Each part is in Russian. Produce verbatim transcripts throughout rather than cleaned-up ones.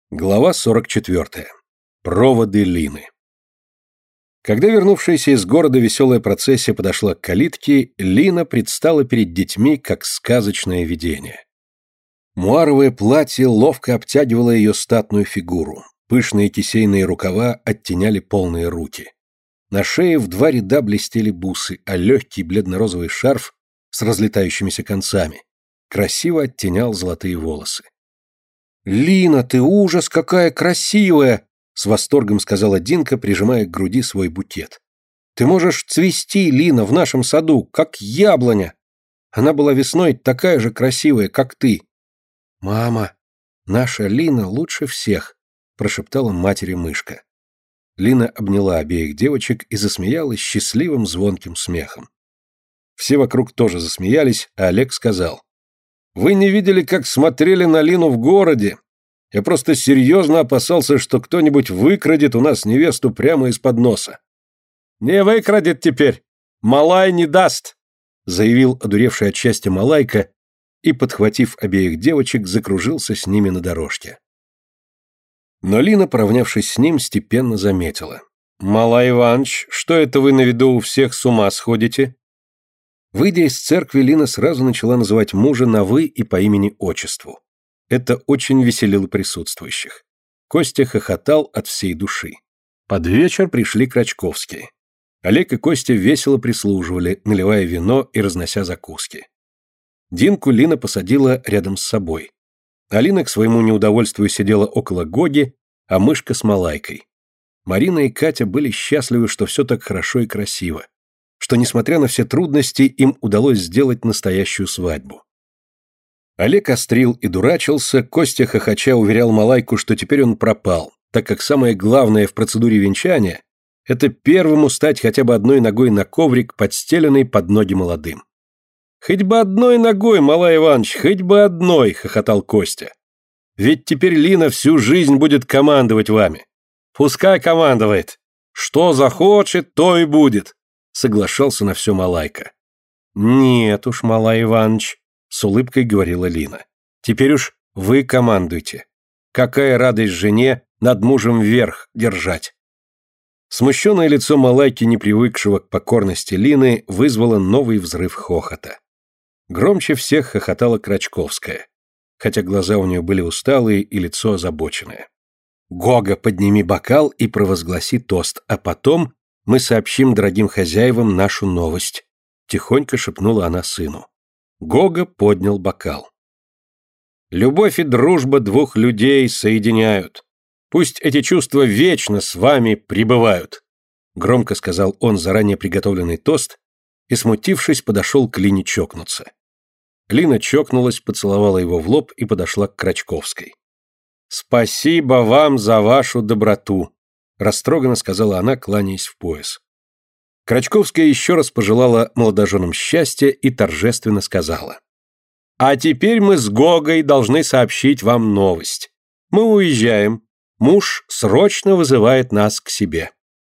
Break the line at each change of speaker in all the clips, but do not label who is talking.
Глава сорок четвёртая. Проводы Лины. Когда вернувшаяся из города веселая процессия подошла к калитке, Лина предстала перед детьми как сказочное видение. Муаровое платье ловко обтягивало ее статную фигуру, пышные кисейные рукава оттеняли полные руки. На шее в два ряда блестели бусы, а легкий бледно-розовый шарф с разлетающимися концами красиво оттенял золотые волосы. «Лина, ты ужас, какая красивая!» — с восторгом сказала Динка, прижимая к груди свой букет. «Ты можешь цвести, Лина, в нашем саду, как яблоня! Она была весной такая же красивая, как ты!» «Мама, наша Лина лучше всех!» — прошептала матери мышка. Лина обняла обеих девочек и засмеялась счастливым звонким смехом. Все вокруг тоже засмеялись, а Олег сказал: «Вы не видели, как смотрели на Лину в городе? Я просто серьезно опасался, что кто-нибудь выкрадет у нас невесту прямо из-под носа». «Не выкрадет теперь! Малай не даст!» заявил одуревший от счастья Малайка и, подхватив обеих девочек, закружился с ними на дорожке. Но Лина, поравнявшись с ним, степенно заметила: «Малай Иваныч, что это вы на виду у всех с ума сходите?» Выйдя из церкви, Лина сразу начала называть мужа на «вы» и по имени-отчеству. Это очень веселило присутствующих. Костя хохотал от всей души. Под вечер пришли Крачковские. Олег и Костя весело прислуживали, наливая вино и разнося закуски. Динку Лина посадила рядом с собой. Алина к своему неудовольствию сидела около Гоги, а мышка с Малайкой. Марина и Катя были счастливы, что все так хорошо и красиво, что, несмотря на все трудности, им удалось сделать настоящую свадьбу. Олег острил и дурачился, Костя хохоча уверял Малайку, что теперь он пропал, так как самое главное в процедуре венчания – это первому стать хотя бы одной ногой на коврик, подстеленный под ноги молодым. «Хоть бы одной ногой, Малай Иваныч, хоть бы одной!» – хохотал Костя. «Ведь теперь Лина всю жизнь будет командовать вами. Пускай командует. Что захочет, то и будет», – соглашался на все Малайка. «Нет уж, Малай Иваныч», — с улыбкой говорила Лина. «Теперь уж вы командуйте. Какая радость жене над мужем верх держать!» Смущенное лицо Малайки, не привыкшего к покорности Лины, вызвало новый взрыв хохота. Громче всех хохотала Крачковская, хотя глаза у нее были усталые и лицо озабоченное. «Гога, подними бокал и провозгласи тост, а потом мы сообщим дорогим хозяевам нашу новость», — тихонько шепнула она сыну. Гога поднял бокал. «Любовь и дружба двух людей соединяют. Пусть эти чувства вечно с вами пребывают», — громко сказал он заранее приготовленный тост и, смутившись, подошел к Лине чокнуться. Лина чокнулась, поцеловала его в лоб и подошла к Крачковской. «Спасибо вам за вашу доброту», — растроганно сказала она, кланяясь в пояс. Крачковская еще раз пожелала молодоженам счастья и торжественно сказала: «А теперь мы с Гогой должны сообщить вам новость. Мы уезжаем. Муж срочно вызывает нас к себе».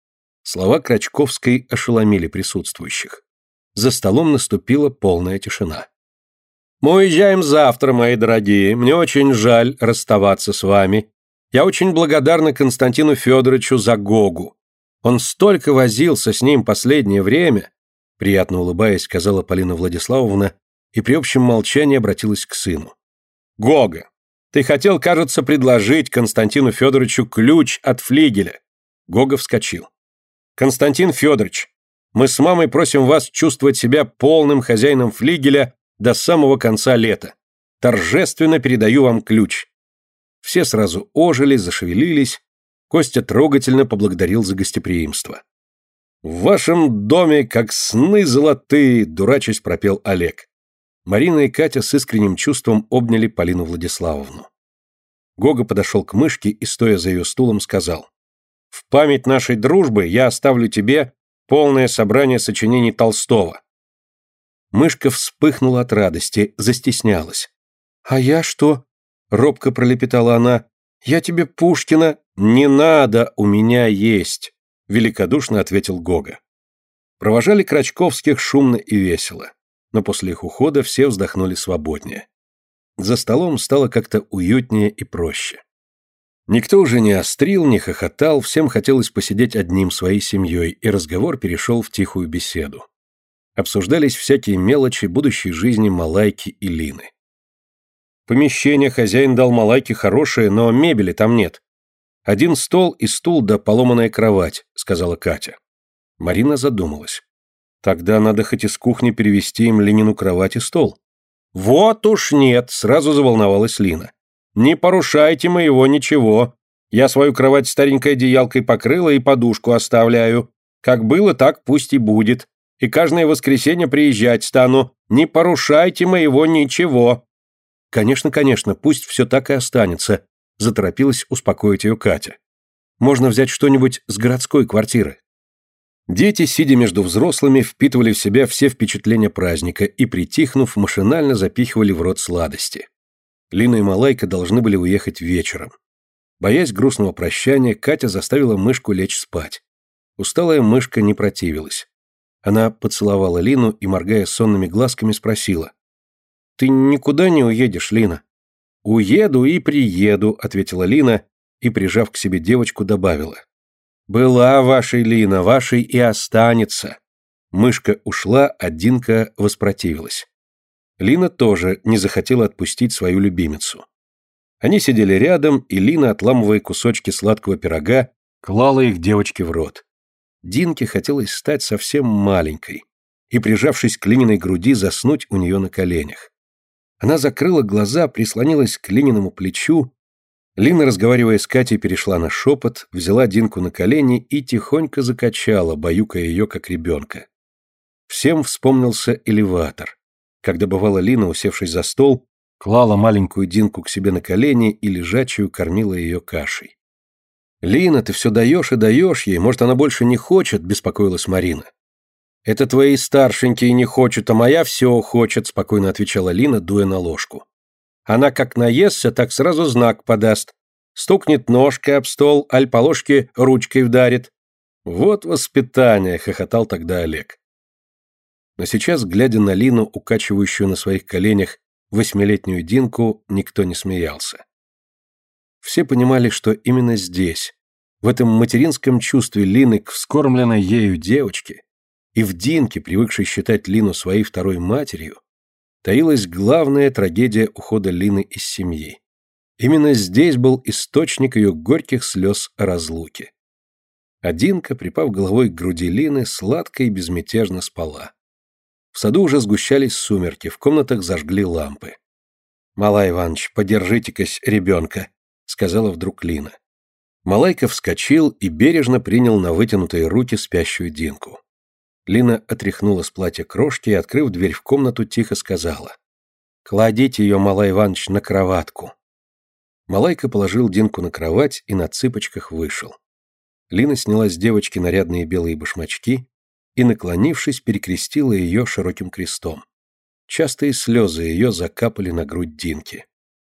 Слова Крачковской ошеломили присутствующих. За столом наступила полная тишина. «Мы уезжаем завтра, мои дорогие. Мне очень жаль расставаться с вами. Я очень благодарна Константину Федоровичу за Гогу. Он столько возился с ним последнее время», — приятно улыбаясь, сказала Полина Владиславовна и при общем молчании обратилась к сыну. «Гога, ты хотел, кажется, предложить Константину Федоровичу ключ от флигеля». Гога вскочил. «Константин Федорович, мы с мамой просим вас чувствовать себя полным хозяином флигеля до самого конца лета. Торжественно передаю вам ключ». Все сразу ожили, зашевелились. Костя трогательно поблагодарил за гостеприимство. «В вашем доме, как сны золотые», — дурачась пропел Олег. Марина и Катя с искренним чувством обняли Полину Владиславовну. Гога подошел к мышке и, стоя за ее стулом, сказал: «В память нашей дружбы я оставлю тебе полное собрание сочинений Толстого». Мышка вспыхнула от радости, застеснялась. «А я что?» — робко пролепетала она. «Я тебе Пушкина...» «Не надо, у меня есть», — великодушно ответил Гога. Провожали Крачковских шумно и весело, но после их ухода все вздохнули свободнее. За столом стало как-то уютнее и проще. Никто уже не острил, не хохотал, всем хотелось посидеть одним своей семьей, и разговор перешел в тихую беседу. Обсуждались всякие мелочи будущей жизни Малайки и Лины. Помещение хозяин дал Малайке хорошее, но мебели там нет. Один стол и стул да поломанная кровать, сказала Катя. Марина задумалась. Тогда надо хоть из кухни перевезти им Ленину кровать и стол. Вот уж нет, сразу заволновалась Лина. Не порушайте моего ничего. Я свою кровать старенькой одеялкой покрыла и подушку оставляю. Как было, так пусть и будет. И каждое воскресенье приезжать стану. Не порушайте моего ничего. Конечно, конечно, пусть все так и останется, заторопилась успокоить ее Катя. Можно взять что-нибудь с городской квартиры. Дети, сидя между взрослыми, впитывали в себя все впечатления праздника и, притихнув, машинально запихивали в рот сладости. Лина и Малайка должны были уехать вечером. Боясь грустного прощания, Катя заставила мышку лечь спать. Усталая мышка не противилась. Она поцеловала Лину и, моргая сонными глазками, спросила. «Ты никуда не уедешь, Лина?» «Уеду и приеду», — ответила Лина и, прижав к себе девочку, добавила. «Была вашей, Лина, вашей и останется». Мышка ушла, а Динка воспротивилась. Лина тоже не захотела отпустить свою любимицу. Они сидели рядом, и Лина, отламывая кусочки сладкого пирога, клала их девочке в рот. Динке хотелось стать совсем маленькой и, прижавшись к Лининой груди, заснуть у нее на коленях. Она закрыла глаза, прислонилась к Лининому плечу. Лина, разговаривая с Катей, перешла на шепот, взяла Динку на колени и тихонько закачала, баюкая ее как ребенка. Всем вспомнился элеватор, когда бывала Лина, усевшись за стол, клала маленькую Динку к себе на колени и лежачую кормила ее кашей. «Лина, ты все даешь и даешь ей, может, она больше не хочет», — беспокоилась Марина. «Это твои старшенькие не хочут, а моя все хочет», — спокойно отвечала Лина, дуя на ложку. «Она как наестся, так сразу знак подаст. Стукнет ножкой об стол, аль по ложке ручкой вдарит». «Вот воспитание», — хохотал тогда Олег. Но сейчас, глядя на Лину, укачивающую на своих коленях восьмилетнюю Динку, никто не смеялся. Все понимали, что именно здесь, в этом материнском чувстве Лины к вскормленной ею девочке, и в Динке, привыкшей считать Лину своей второй матерью, таилась главная трагедия ухода Лины из семьи. Именно здесь был источник ее горьких слез о разлуке. А Динка, припав головой к груди Лины, сладко и безмятежно спала. В саду уже сгущались сумерки, в комнатах зажгли лампы. «Малай Иванович, подержите-кась ребенка», — сказала вдруг Лина. Малайка вскочил и бережно принял на вытянутые руки спящую Динку. Лина отряхнула с платья крошки и, открыв дверь в комнату, тихо сказала. «Кладите ее, Малай Иванович, на кроватку». Малайка положил Динку на кровать и на цыпочках вышел. Лина сняла с девочки нарядные белые башмачки и, наклонившись, перекрестила ее широким крестом. Частые слезы ее закапали на грудь Динки.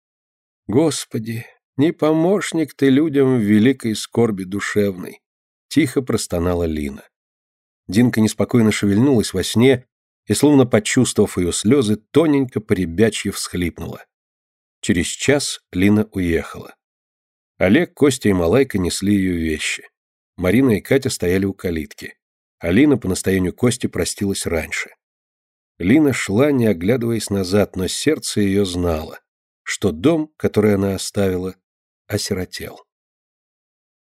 «Господи, не помощник ты людям в великой скорби душевной», — тихо простонала Лина. Динка неспокойно шевельнулась во сне и, словно почувствовав ее слезы, тоненько поребячьи всхлипнула. Через час Лина уехала. Олег, Костя и Малайка несли ее вещи. Марина и Катя стояли у калитки. А Лина по настоянию Кости простилась раньше. Лина шла, не оглядываясь назад, но сердце ее знало, что дом, который она оставила, осиротел.